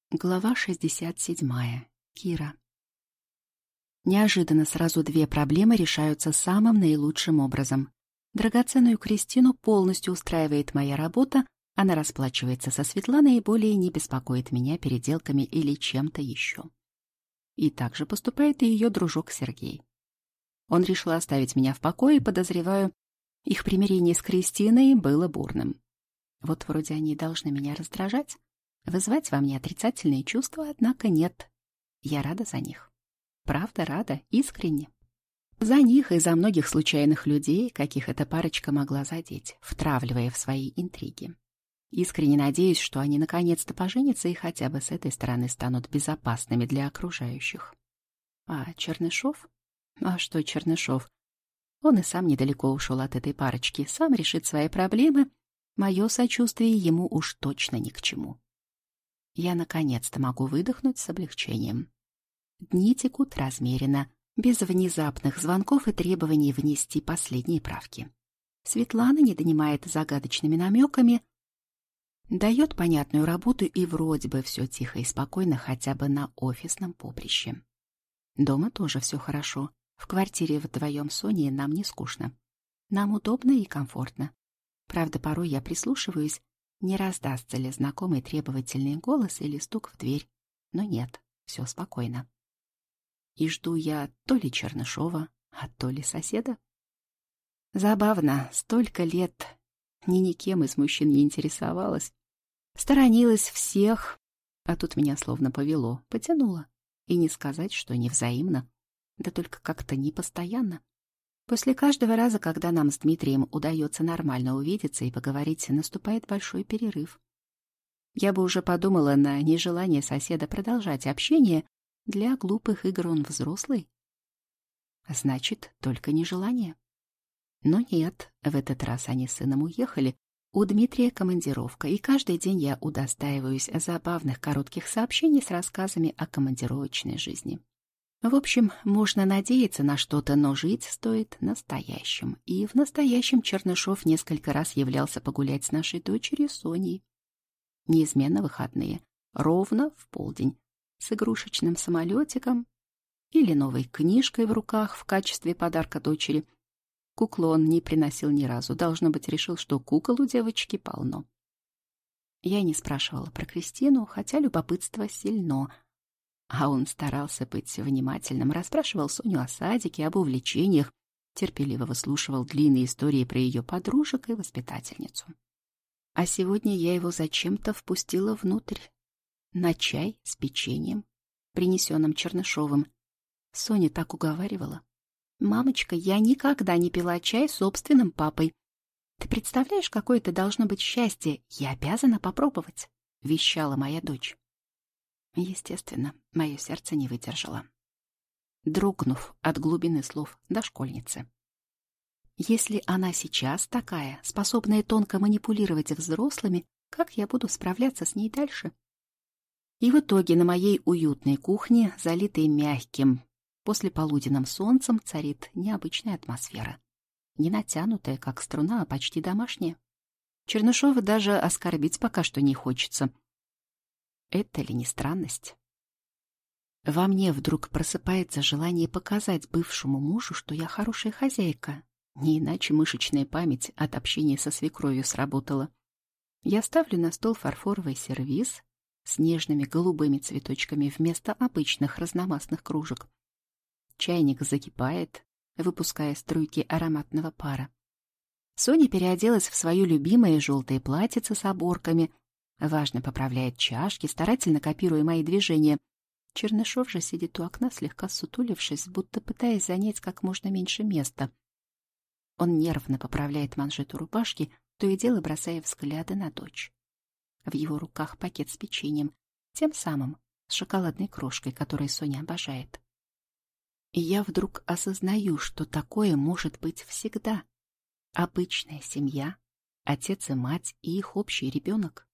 Глава 67. Кира. Неожиданно сразу две проблемы решаются самым наилучшим образом. Драгоценную Кристину полностью устраивает моя работа, она расплачивается со Светланой и более не беспокоит меня переделками или чем-то еще. И также поступает и ее дружок Сергей. Он решил оставить меня в покое, и, подозреваю, их примирение с Кристиной было бурным. Вот вроде они должны меня раздражать, вызвать во мне отрицательные чувства, однако нет. Я рада за них. Правда, рада, искренне. За них и за многих случайных людей, каких эта парочка могла задеть, втравливая в свои интриги. Искренне надеюсь, что они наконец-то поженятся и хотя бы с этой стороны станут безопасными для окружающих. А Чернышов? А что Чернышов? Он и сам недалеко ушел от этой парочки, сам решит свои проблемы. Мое сочувствие ему уж точно ни к чему. Я наконец-то могу выдохнуть с облегчением. Дни текут размеренно, без внезапных звонков и требований внести последние правки. Светлана не донимает загадочными намеками, дает понятную работу, и вроде бы все тихо и спокойно хотя бы на офисном поприще. Дома тоже все хорошо. В квартире вдвоем с Соней нам не скучно. Нам удобно и комфортно. Правда, порой я прислушиваюсь, не раздастся ли знакомый требовательный голос или стук в дверь. Но нет, все спокойно. И жду я то ли Чернышова, а то ли соседа. Забавно, столько лет никем из мужчин не интересовалась. Сторонилась всех, а тут меня словно повело, потянуло. И не сказать, что невзаимно, да только как-то непостоянно. После каждого раза, когда нам с Дмитрием удается нормально увидеться и поговорить, наступает большой перерыв. Я бы уже подумала на нежелание соседа продолжать общение. Для глупых игр он взрослый. Значит, только нежелание. Но нет, в этот раз они с сыном уехали. У Дмитрия командировка, и каждый день я удостаиваюсь забавных коротких сообщений с рассказами о командировочной жизни. В общем, можно надеяться на что-то, но жить стоит настоящим. И в настоящем Чернышов несколько раз являлся погулять с нашей дочерью Соней. Неизменно выходные, ровно в полдень, с игрушечным самолетиком или новой книжкой в руках в качестве подарка дочери. Куклу он не приносил ни разу, должно быть, решил, что кукол у девочки полно. Я не спрашивала про Кристину, хотя любопытство сильно. А он старался быть внимательным, расспрашивал Соню о садике, об увлечениях, терпеливо выслушивал длинные истории про ее подружек и воспитательницу. А сегодня я его зачем-то впустила внутрь, на чай с печеньем, принесенным Чернышовым. Соня так уговаривала. «Мамочка, я никогда не пила чай с собственным папой. Ты представляешь, какое это должно быть счастье? Я обязана попробовать», — вещала моя дочь. Естественно, мое сердце не выдержало, дрогнув от глубины слов дошкольницы. Если она сейчас такая, способная тонко манипулировать взрослыми, как я буду справляться с ней дальше? И в итоге на моей уютной кухне, залитой мягким послеполуденным солнцем, царит необычная атмосфера. Не натянутая, как струна, а почти домашняя. Чернышова даже оскорбить пока что не хочется. Это ли не странность? Во мне вдруг просыпается желание показать бывшему мужу, что я хорошая хозяйка. Не иначе мышечная память от общения со свекровью сработала. Я ставлю на стол фарфоровый сервиз с нежными голубыми цветочками вместо обычных разномастных кружек. Чайник закипает, выпуская струйки ароматного пара. Соня переоделась в свое любимое желтое платьице с оборками, важно поправляет чашки, старательно копируя мои движения. Чернышов же сидит у окна, слегка сутулившись, будто пытаясь занять как можно меньше места. Он нервно поправляет манжету рубашки, то и дело бросая взгляды на дочь. В его руках пакет с печеньем, тем самым, с шоколадной крошкой, которую Соня обожает. И я вдруг осознаю, что такое может быть всегда. Обычная семья, отец и мать и их общий ребенок.